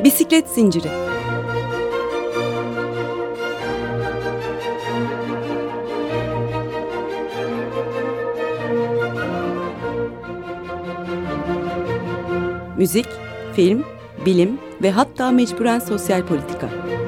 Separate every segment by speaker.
Speaker 1: Bisiklet zinciri. Müzik, film, bilim ve hatta mecburen sosyal politika.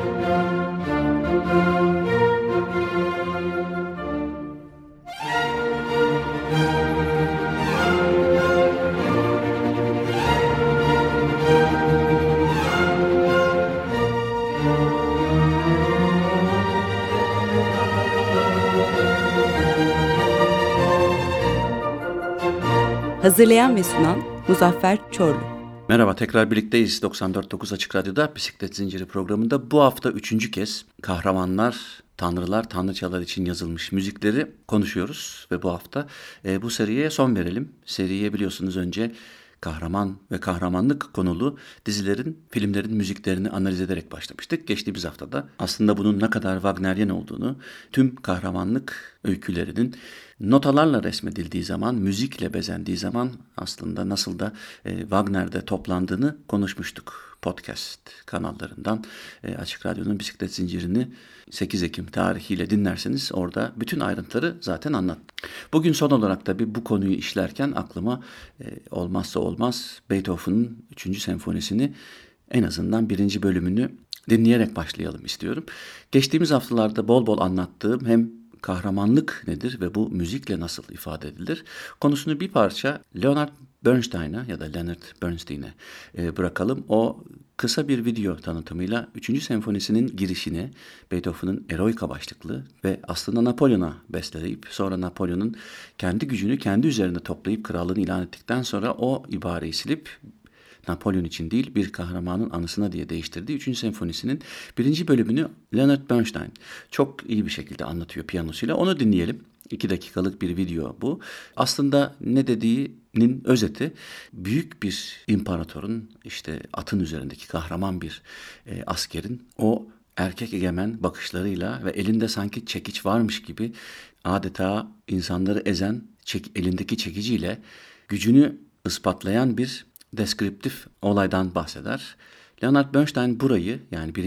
Speaker 1: Hazırlayan ve sunan Muzaffer Çorlu.
Speaker 2: Merhaba, tekrar birlikteyiz 94.9 Açık Radyo'da Bisiklet Zinciri programında. Bu hafta 3. kez kahramanlar, tanrılar, tanrıçalar için yazılmış müzikleri konuşuyoruz. Ve bu hafta bu seriye son verelim. Seriye biliyorsunuz önce kahraman ve kahramanlık konulu dizilerin, filmlerin müziklerini analiz ederek başlamıştık. Geçtiğimiz haftada aslında bunun ne kadar Wagneryen olduğunu, tüm kahramanlık öykülerinin notalarla resmedildiği zaman, müzikle bezendiği zaman aslında nasıl da Wagner'de toplandığını konuşmuştuk. Podcast kanallarından Açık Radyo'nun Bisiklet Zinciri'ni 8 Ekim tarihiyle dinlerseniz orada bütün ayrıntıları zaten anlattım. Bugün son olarak tabii bu konuyu işlerken aklıma olmazsa olmaz Beethoven'ın 3. senfonisini, en azından 1. bölümünü dinleyerek başlayalım istiyorum. Geçtiğimiz haftalarda bol bol anlattığım hem kahramanlık nedir ve bu müzikle nasıl ifade edilir konusunu bir parça Leonard Bernstein'a ya da Leonard Bernstein'e bırakalım. O kısa bir video tanıtımıyla 3. senfonisinin girişini Beethoven'ın Eroica başlıklı ve aslında Napolyon'a besteleyip sonra Napolyon'un kendi gücünü kendi üzerinde toplayıp krallığını ilan ettikten sonra o ibareyi silip Napolyon için değil bir kahramanın anısına diye değiştirdiği 3. senfonisinin 1. bölümünü Leonard Bernstein çok iyi bir şekilde anlatıyor piyanosuyla. Onu dinleyelim. 2 dakikalık bir video bu. Aslında ne dediğinin özeti, büyük bir imparatorun, işte atın üzerindeki kahraman bir askerin o erkek egemen bakışlarıyla ve elinde sanki çekiç varmış gibi adeta insanları ezen elindeki çekiciyle gücünü ispatlayan bir deskriptif olaydan bahseder. Leonard Bernstein burayı, yani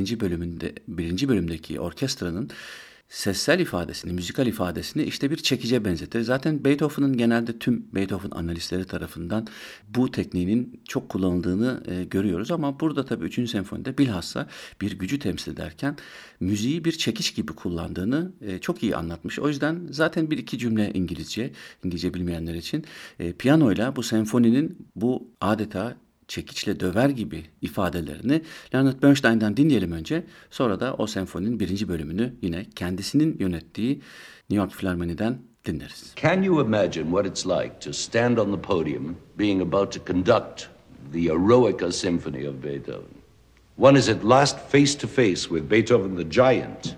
Speaker 2: 1. bölümdeki orkestranın sessel ifadesini, müzikal ifadesini işte bir çekice benzetir. Zaten Beethoven'ın genelde tüm Beethoven analistleri tarafından bu tekniğinin çok kullanıldığını görüyoruz. Ama burada tabii 3. senfonide bilhassa bir gücü temsil ederken müziği bir çekiç gibi kullandığını çok iyi anlatmış. O yüzden zaten bir iki cümle İngilizce bilmeyenler için piyanoyla bu senfoninin bu adeta çekiçle döver gibi ifadelerini Leonard Bernstein'den dinleyelim önce. Sonra da o senfoninin 1. bölümünü yine kendisinin yönettiği New York Filarmoni'den dinleriz.
Speaker 3: Can you imagine what it's like to stand on the podium being about to conduct the Eroica Symphony of Beethoven? One is at last face to face with Beethoven the giant,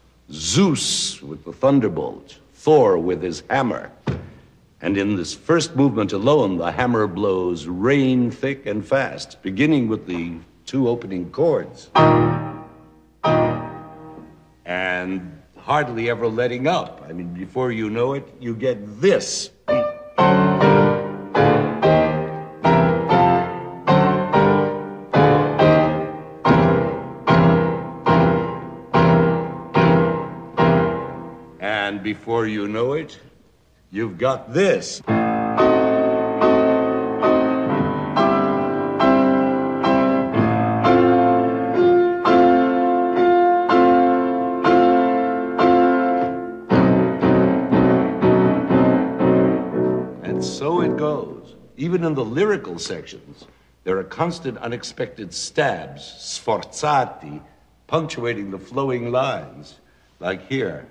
Speaker 3: Zeus with the thunderbolt, Thor with his hammer. And in this first movement alone, the hammer blows rain thick and fast, beginning with the 2 opening chords. And hardly ever letting up. I mean, before you know it, you get this. And before you know it, you've got this. And so it goes. Even in the lyrical sections, there are constant unexpected stabs, sforzati, punctuating the flowing lines, like here.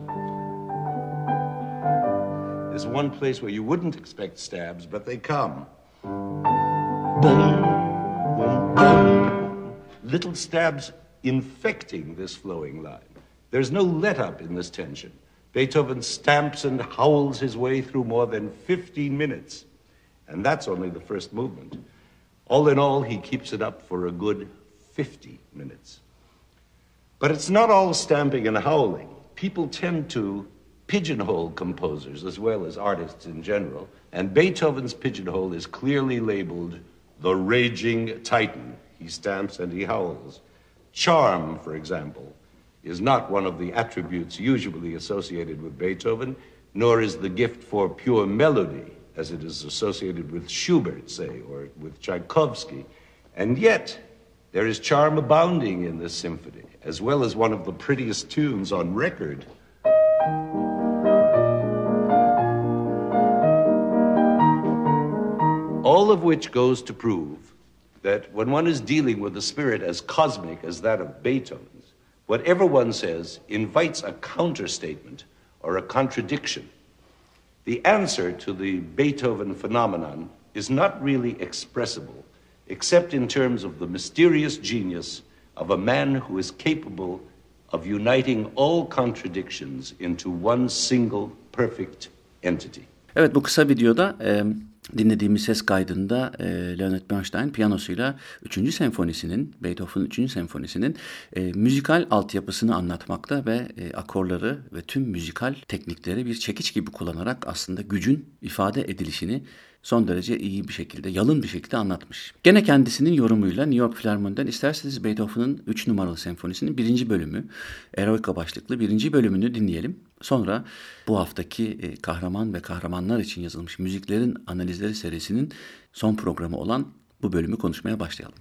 Speaker 3: There's one place where you wouldn't expect stabs, but they come. Boom, boom, boom. Little stabs infecting this flowing line. There's no let-up in this tension. Beethoven stamps and howls his way through more than 15 minutes. And that's only the first movement. All in all, he keeps it up for a good 50 minutes. But it's not all stamping and howling. People tend to pigeonhole composers as well as artists in general, and Beethoven's pigeonhole is clearly labeled the Raging Titan. He stamps and he howls. Charm, for example, is not one of the attributes usually associated with Beethoven, nor is the gift for pure melody, as it is associated with Schubert, say, or with Tchaikovsky. And yet, there is charm abounding in this symphony, as well as one of the prettiest tunes on record. All of which goes to prove that when one is dealing with a spirit as cosmic as that of Beethoven's, whatever one says invites a counterstatement or a contradiction. The answer to the Beethoven phenomenon is not really expressible, except in terms of the mysterious genius of a man who is capable of uniting all contradictions into one single perfect entity.
Speaker 2: Evet, bu kısa videoda dinlediğimiz ses kaydında Leonard Bernstein piyanosuyla 3. senfonisinin, Beethoven'ın 3. senfonisinin müzikal altyapısını anlatmakta ve akorları ve tüm müzikal teknikleri bir çekiç gibi kullanarak aslında gücün ifade edilişini son derece iyi bir şekilde, yalın bir şekilde anlatmış. Gene kendisinin yorumuyla New York Filarmoni'den isterseniz Beethoven'ın 3 numaralı senfonisinin 1. bölümü, Eroica başlıklı 1. bölümünü dinleyelim. Sonra bu haftaki kahraman ve kahramanlar için yazılmış müziklerin analizleri serisinin son programı olan bu bölümü konuşmaya başlayalım.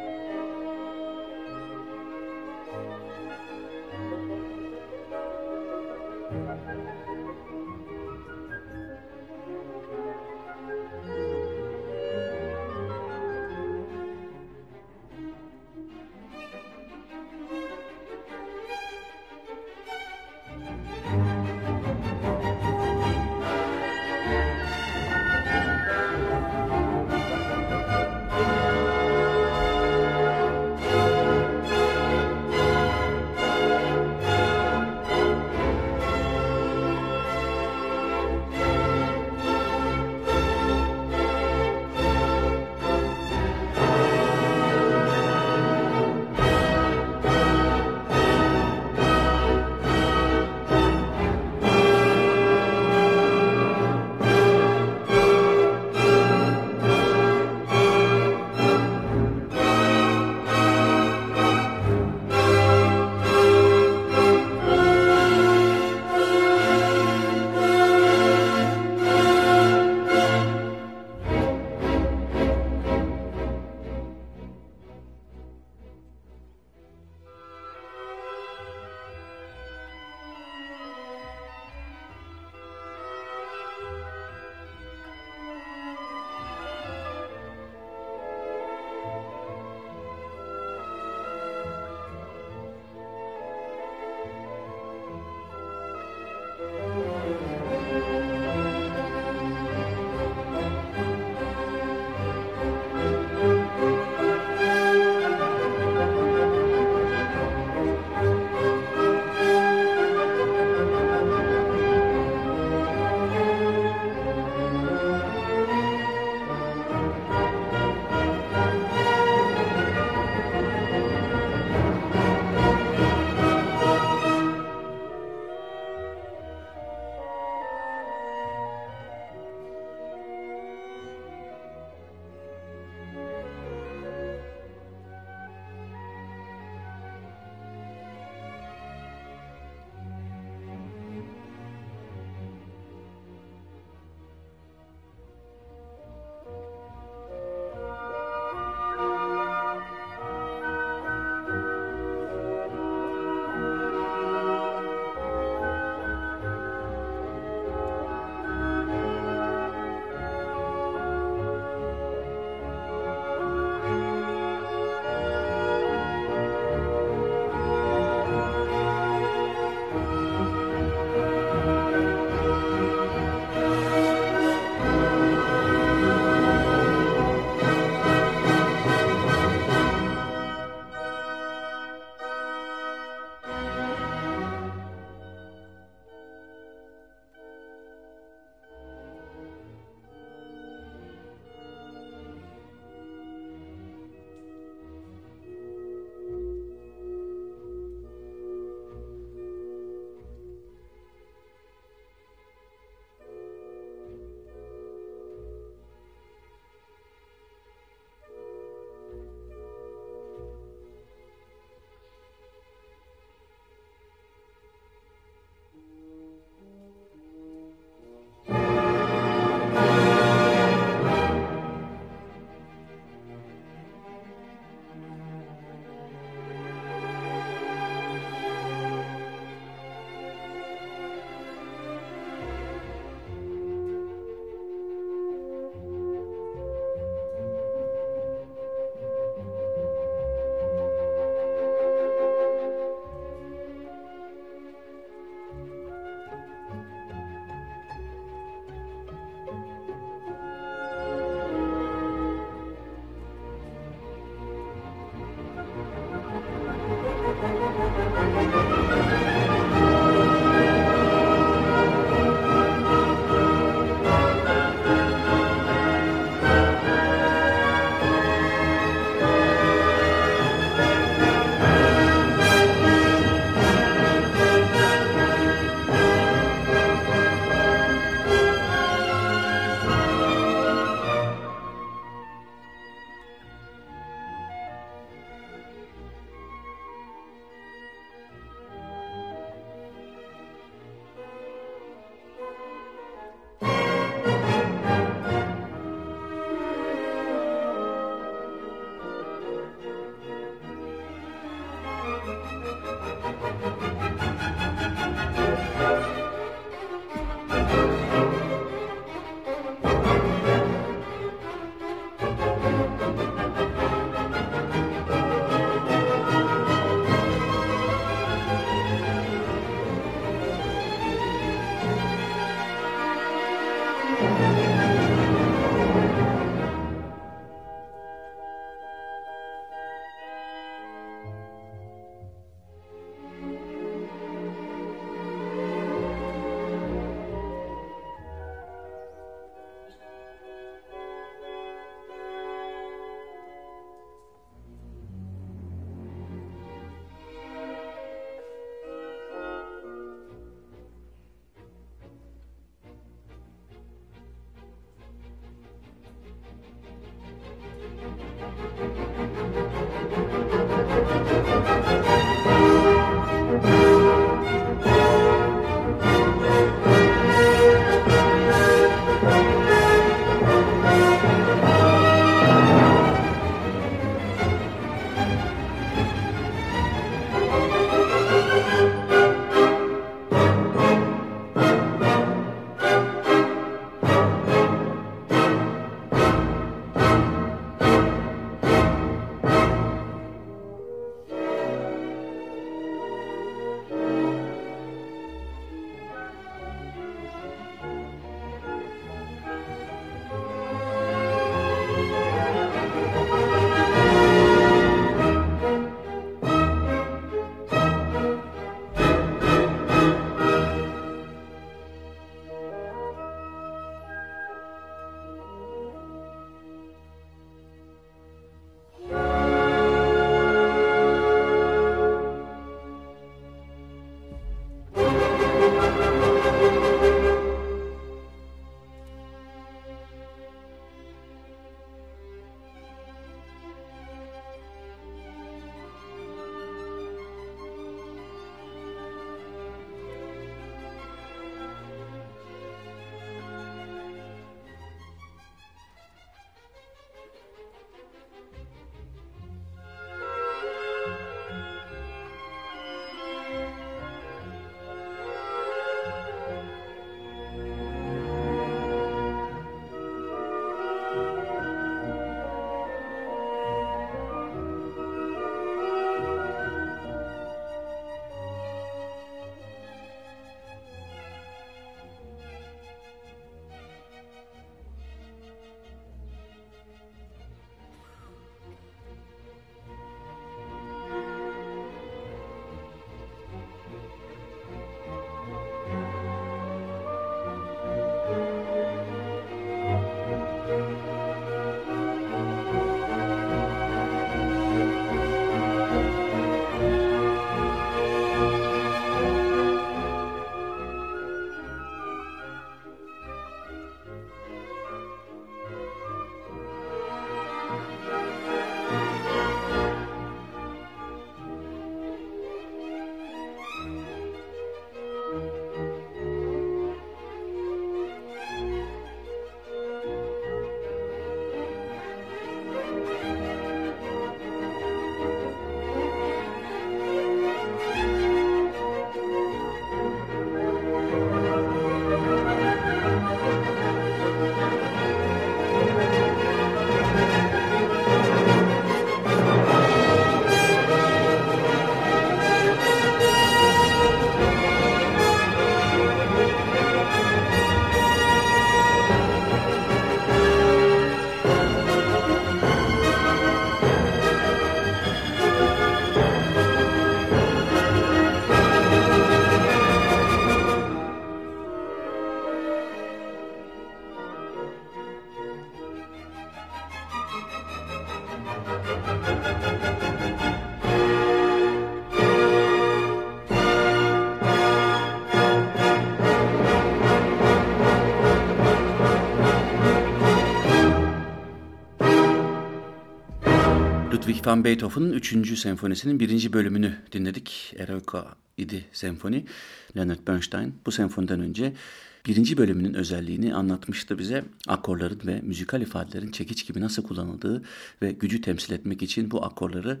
Speaker 2: Ludwig van Beethoven'ın 3. senfonisinin 1. bölümünü dinledik. Eroica idi senfoni. Leonard Bernstein bu senfoniden önce 1. bölümünün özelliğini anlatmıştı bize. Akorların ve müzikal ifadelerin çekiç gibi nasıl kullanıldığı ve gücü temsil etmek için bu akorları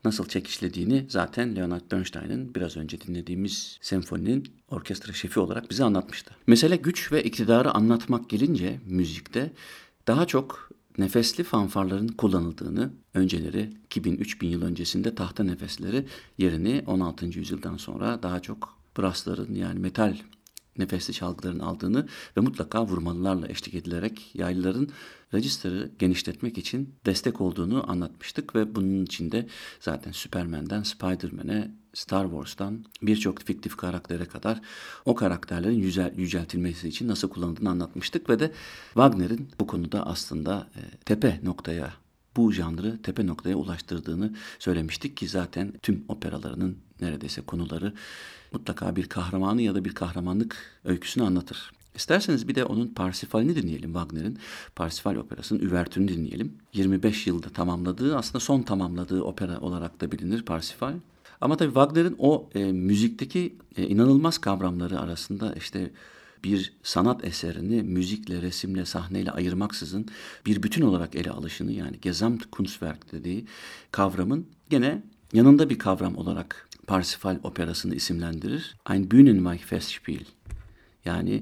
Speaker 2: nasıl çekişlediğini zaten Leonard Bernstein'in biraz önce dinlediğimiz senfoninin orkestra şefi olarak bize anlatmıştı. Mesele güç ve iktidarı anlatmak gelince müzikte daha çok nefesli fanfarların kullanıldığını, önceleri 2000-3000 yıl öncesinde tahta nefesleri yerini 16. yüzyıldan sonra daha çok brassların yani metal nefesli çalgıların aldığını ve mutlaka vurmalılarla eşlik edilerek yaylıların register'ı genişletmek için destek olduğunu anlatmıştık ve bunun içinde zaten Superman'den Spider-Man'e, Star Wars'tan birçok fiktif karaktere kadar o karakterlerin yüceltilmesi için nasıl kullanıldığını anlatmıştık ve de Wagner'in bu konuda aslında tepe noktaya, bu janrı tepe noktaya ulaştırdığını söylemiştik ki zaten tüm operalarının neredeyse konuları mutlaka bir kahramanı ya da bir kahramanlık öyküsünü anlatır. İsterseniz bir de onun Parsifal'ini dinleyelim, Wagner'in Parsifal operasının üvertürünü dinleyelim. 25 yılda tamamladığı, aslında son tamamladığı opera olarak da bilinir Parsifal. Ama tabii Wagner'in o müzikteki inanılmaz kavramları arasında işte bir sanat eserini müzikle, resimle, sahneyle ayırmaksızın bir bütün olarak ele alışını, yani Gesamtkunstwerk dediği kavramın gene yanında bir kavram olarak Parsifal operasını isimlendirir. Ein Bühnenweich-Festspiel, yani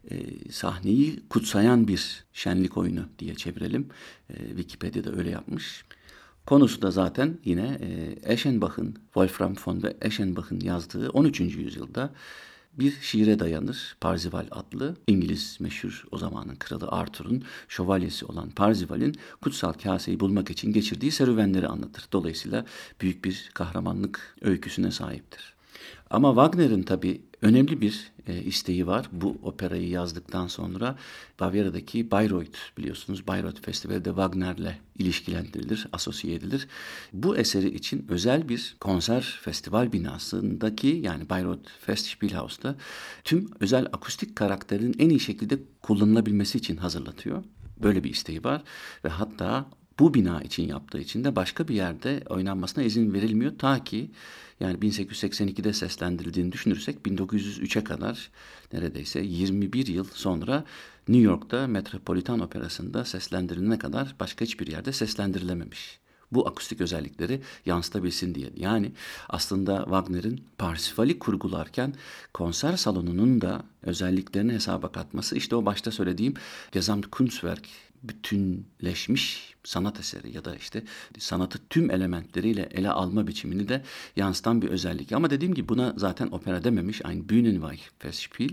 Speaker 2: sahneyi kutsayan bir şenlik oyunu diye çevirelim. Wikipedia'da öyle yapmış. Konusu da zaten yine Eschenbach'ın, Wolfram von Eschenbach'ın yazdığı 13. yüzyılda bir şiire dayanır. Parzival adlı İngiliz meşhur o zamanın kralı Arthur'un şövalyesi olan Parzival'in kutsal kaseyi bulmak için geçirdiği serüvenleri anlatır. Dolayısıyla büyük bir kahramanlık öyküsüne sahiptir. Ama Wagner'in tabii önemli bir isteği var. Bu operayı yazdıktan sonra Bavyera'daki Bayreuth, biliyorsunuz Bayreuth Festivali de Wagner'le ilişkilendirilir, asosiye edilir. Bu eseri için özel bir konser festival binasındaki, yani Bayreuth Festspielhaus'ta tüm özel akustik karakterin en iyi şekilde kullanılabilmesi için hazırlatıyor. Böyle bir isteği var ve hatta bu bina için yaptığı için de başka bir yerde oynanmasına izin verilmiyor. Ta ki yani 1882'de seslendirildiğini düşünürsek 1903'e kadar neredeyse 21 yıl sonra New York'ta Metropolitan Operası'nda seslendirilene kadar başka hiçbir yerde seslendirilememiş. Bu akustik özellikleri yansıtabilsin diye. Yani aslında Wagner'in Parsifal'i kurgularken konser salonunun da özelliklerini hesaba katması, işte o başta söylediğim Gesamtkunstwerk, bütünleşmiş sanat eseri ya da işte sanatı tüm elementleriyle ele alma biçimini de yansıtan bir özellik. Ama dediğim gibi buna zaten opera dememiş. Ein Bühnenweich-Festspiel,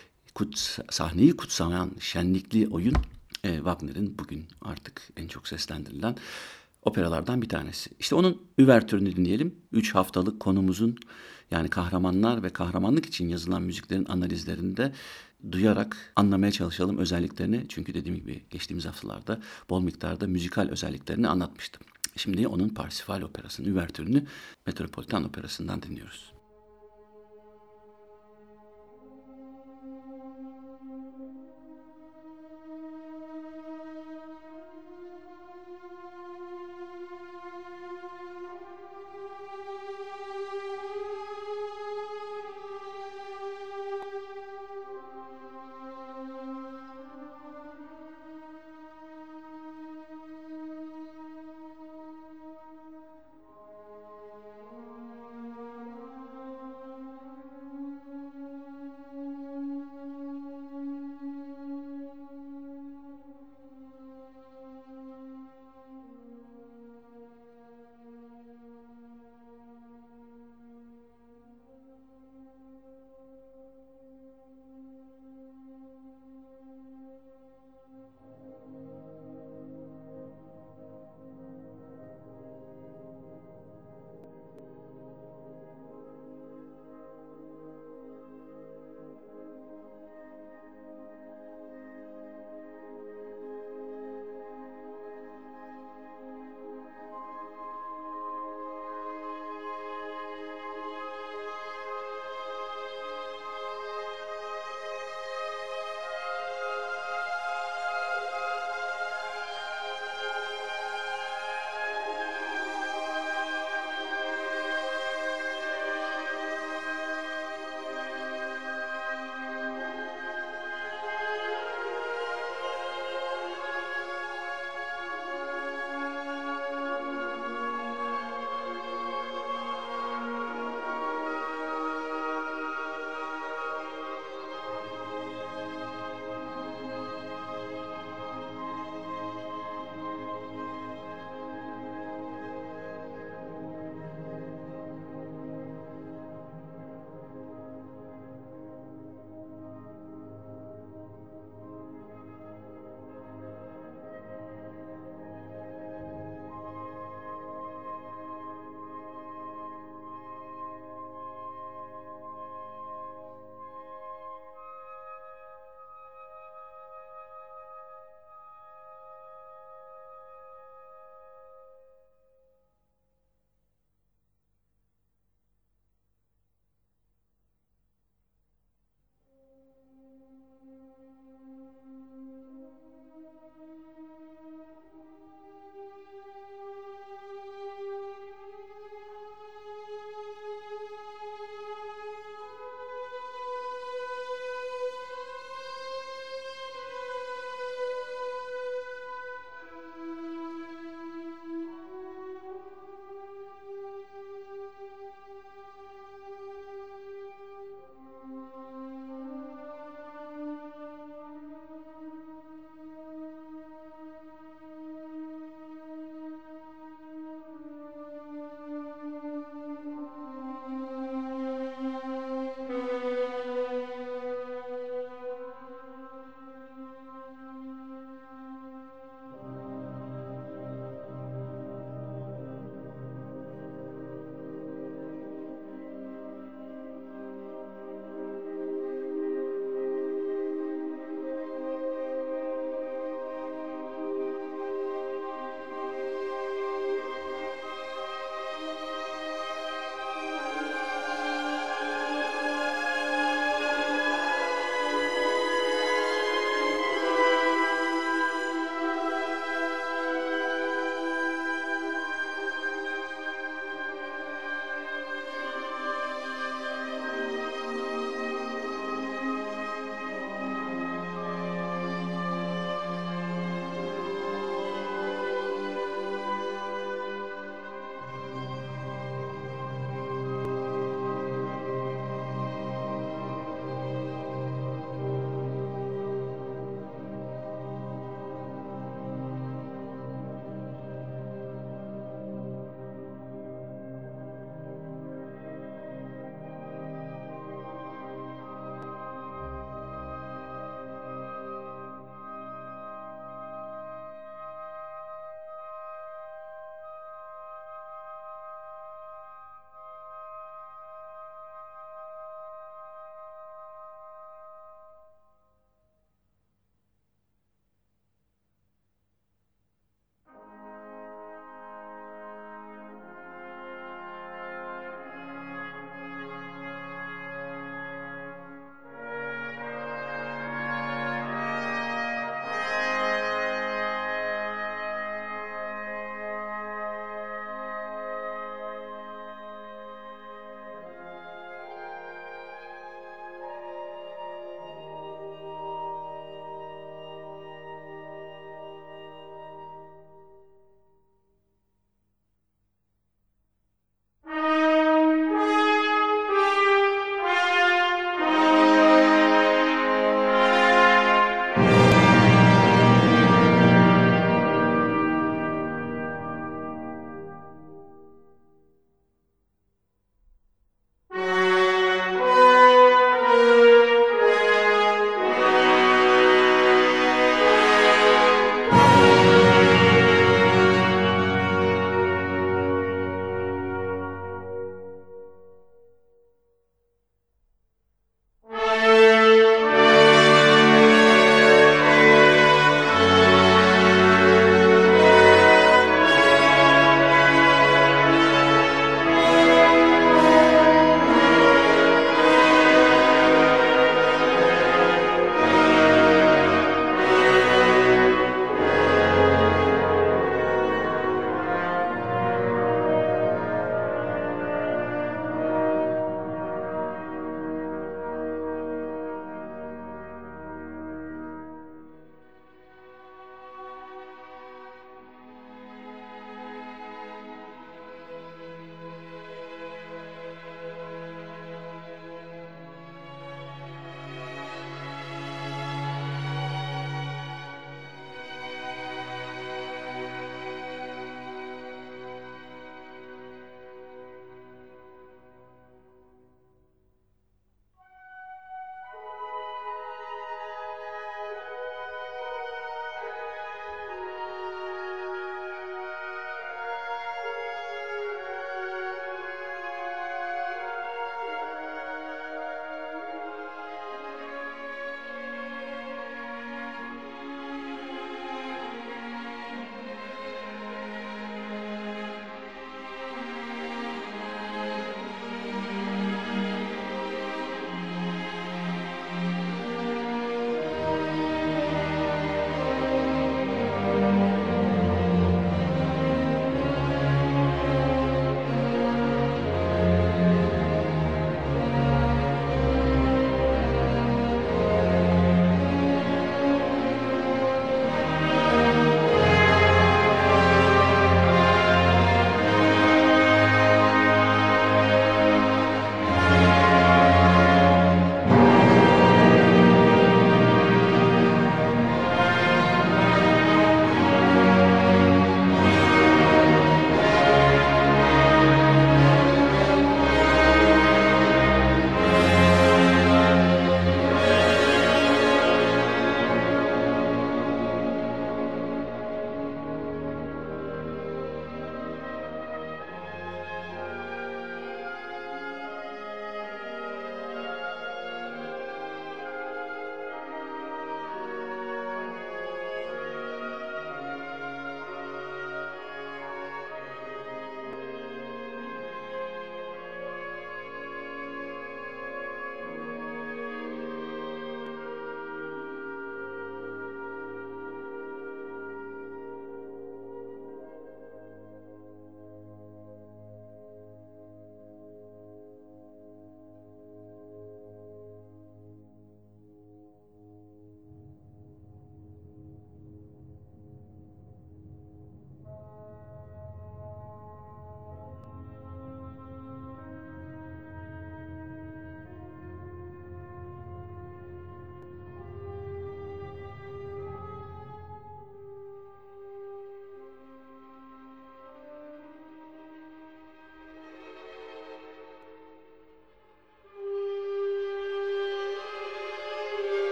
Speaker 2: sahneyi kutsayan şenlikli oyun, Wagner'in bugün artık en çok seslendirilen operalardan bir tanesi. İşte onun üvertürünü dinleyelim. 3 haftalık konumuzun, yani kahramanlar ve kahramanlık için yazılan müziklerin analizlerini de duyarak anlamaya çalışalım özelliklerini. Çünkü dediğim gibi geçtiğimiz haftalarda bol miktarda müzikal özelliklerini anlatmıştım. Şimdi onun Parsifal operasının üvertürünü Metropolitan Operası'ndan dinliyoruz.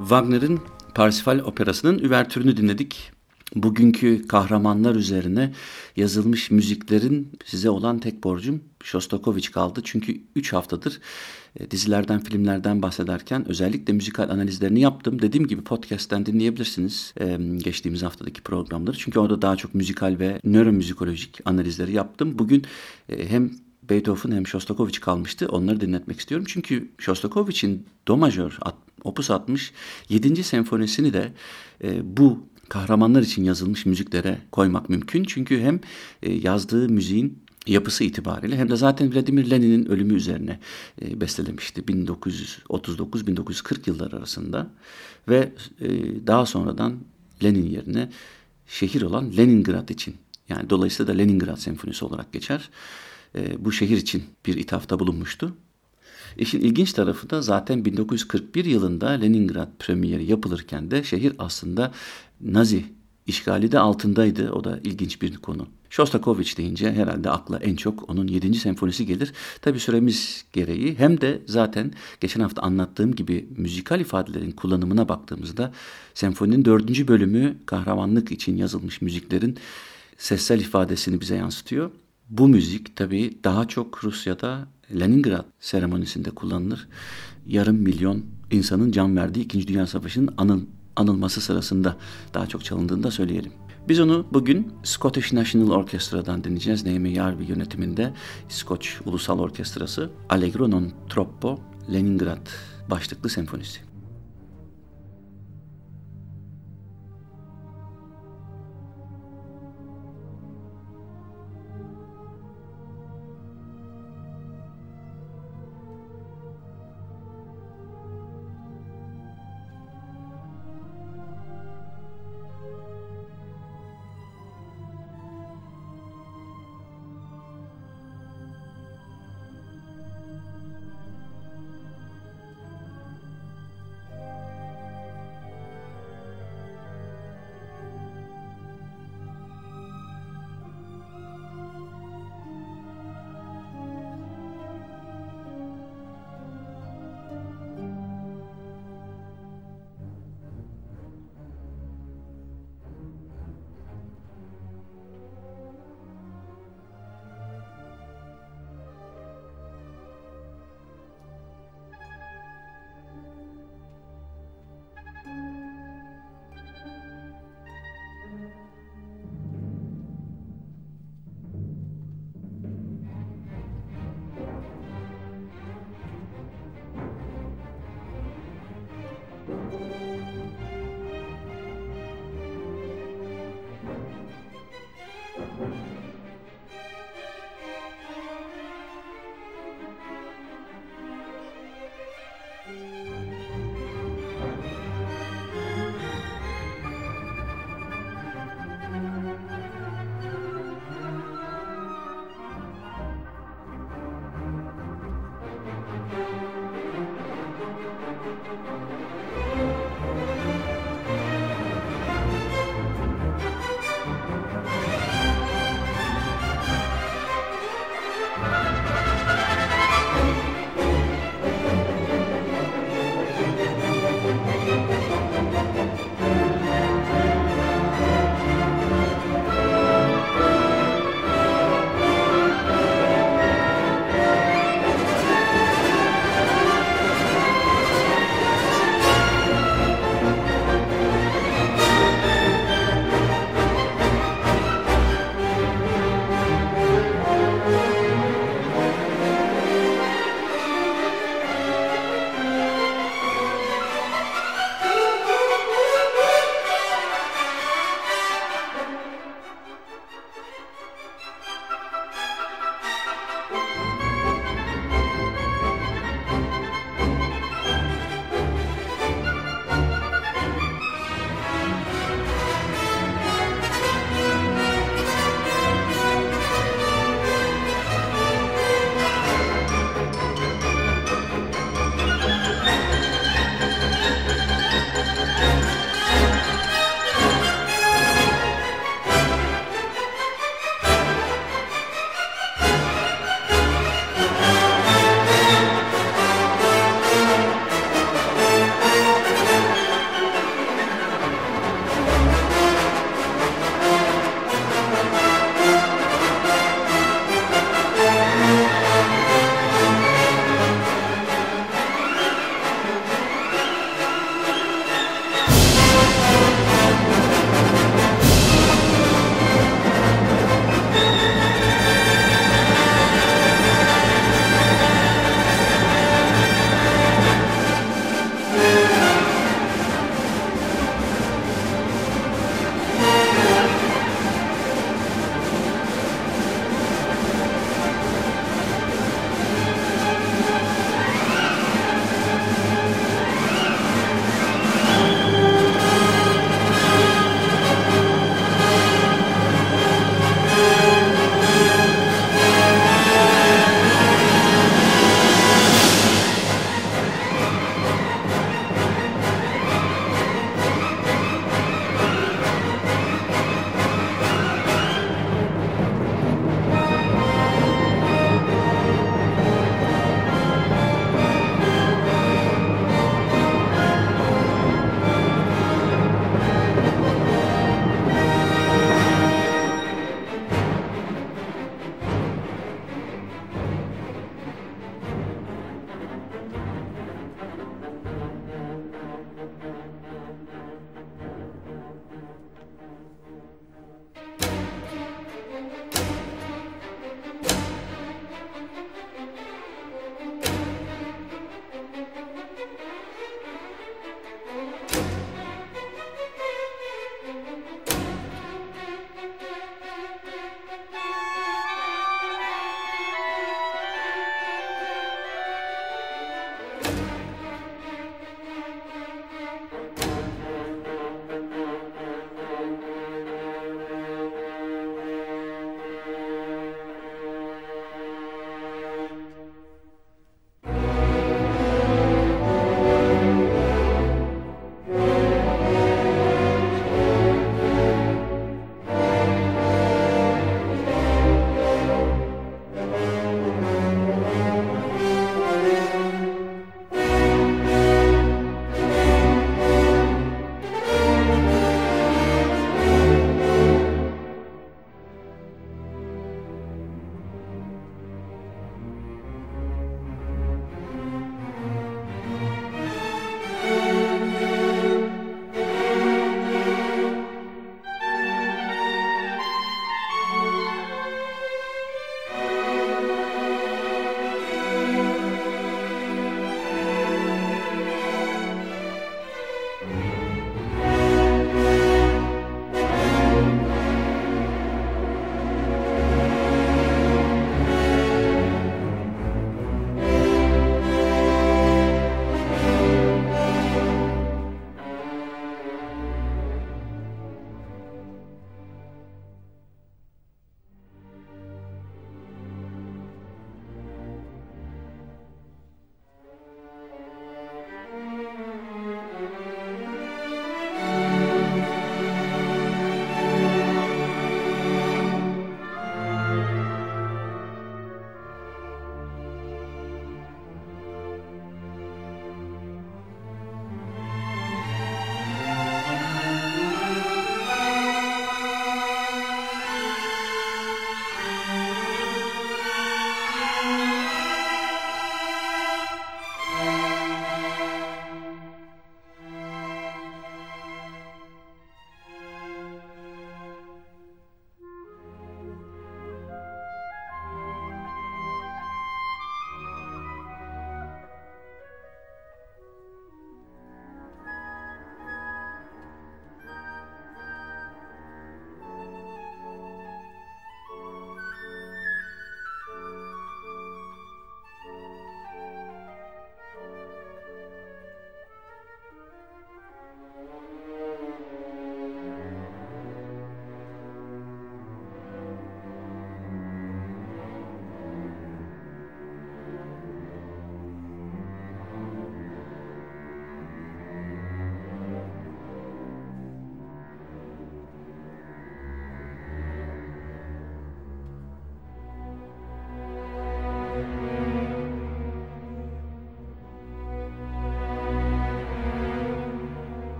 Speaker 2: Wagner'in Parsifal Operası'nın üvertürünü dinledik. Bugünkü kahramanlar üzerine yazılmış müziklerin size olan tek borcum Shostakovich kaldı. Çünkü 3 haftadır dizilerden, filmlerden bahsederken özellikle müzikal analizlerini yaptım. Dediğim gibi podcast'ten dinleyebilirsiniz geçtiğimiz haftadaki programları. Çünkü orada daha çok müzikal ve nöromüzikolojik analizleri yaptım. Bugün hem Beethoven hem Shostakovich kalmıştı. Onları dinletmek istiyorum. Çünkü Shostakovich'in Do majör Opus 60 7. senfonisini de bu kahramanlar için yazılmış müziklere koymak mümkün. Çünkü hem yazdığı müziğin yapısı itibariyle hem de zaten Vladimir Lenin'in ölümü üzerine bestelemişti 1939-1940 yılları arasında ve daha sonradan Lenin yerine şehir olan Leningrad için, yani dolayısıyla da Leningrad Senfonisi olarak geçer. Bu şehir için bir ithafta bulunmuştu. İşin ilginç tarafı da zaten 1941 yılında Leningrad premieri yapılırken de şehir aslında Nazi işgali de altındaydı. O da ilginç bir konu. Shostakovich deyince herhalde akla en çok onun 7. senfonisi gelir. Tabii süremiz gereği hem de zaten geçen hafta anlattığım gibi müzikal ifadelerin kullanımına baktığımızda senfoninin 4. bölümü kahramanlık için yazılmış müziklerin sessel ifadesini bize yansıtıyor. Bu müzik tabii daha çok Rusya'da Leningrad seremonisinde kullanılır. Yarım milyon insanın can verdiği 2. Dünya Savaşı'nın anılması sırasında daha çok çalındığını da söyleyelim. Biz onu bugün Scottish National Orchestra'dan dinleyeceğiz. Naomi Yarvi yönetiminde İskoç Ulusal Orkestrası Allegro non troppo Leningrad başlıklı senfonisi.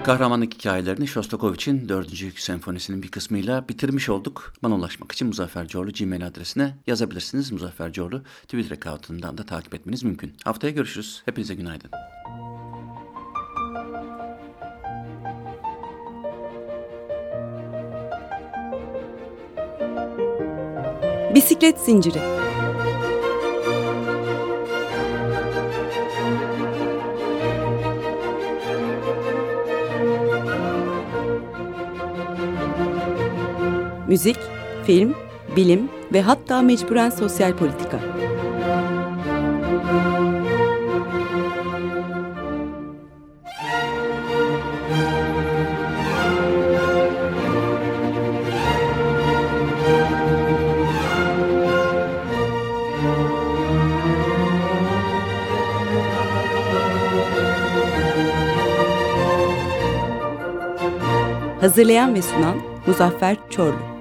Speaker 2: Kahramanlık hikayelerini Shostakovich'in 4. senfonisinin bir kısmıyla bitirmiş olduk. Bana ulaşmak için Muzaffer Coğlu Gmail adresine yazabilirsiniz. Muzaffer Coğlu Twitter account'undan da takip etmeniz mümkün. Haftaya görüşürüz. Hepinize günaydın.
Speaker 1: Bisiklet Zinciri. Müzik, film, bilim ve hatta mecburen sosyal politika. Hazırlayan ve sunan Muzaffer Çorlu.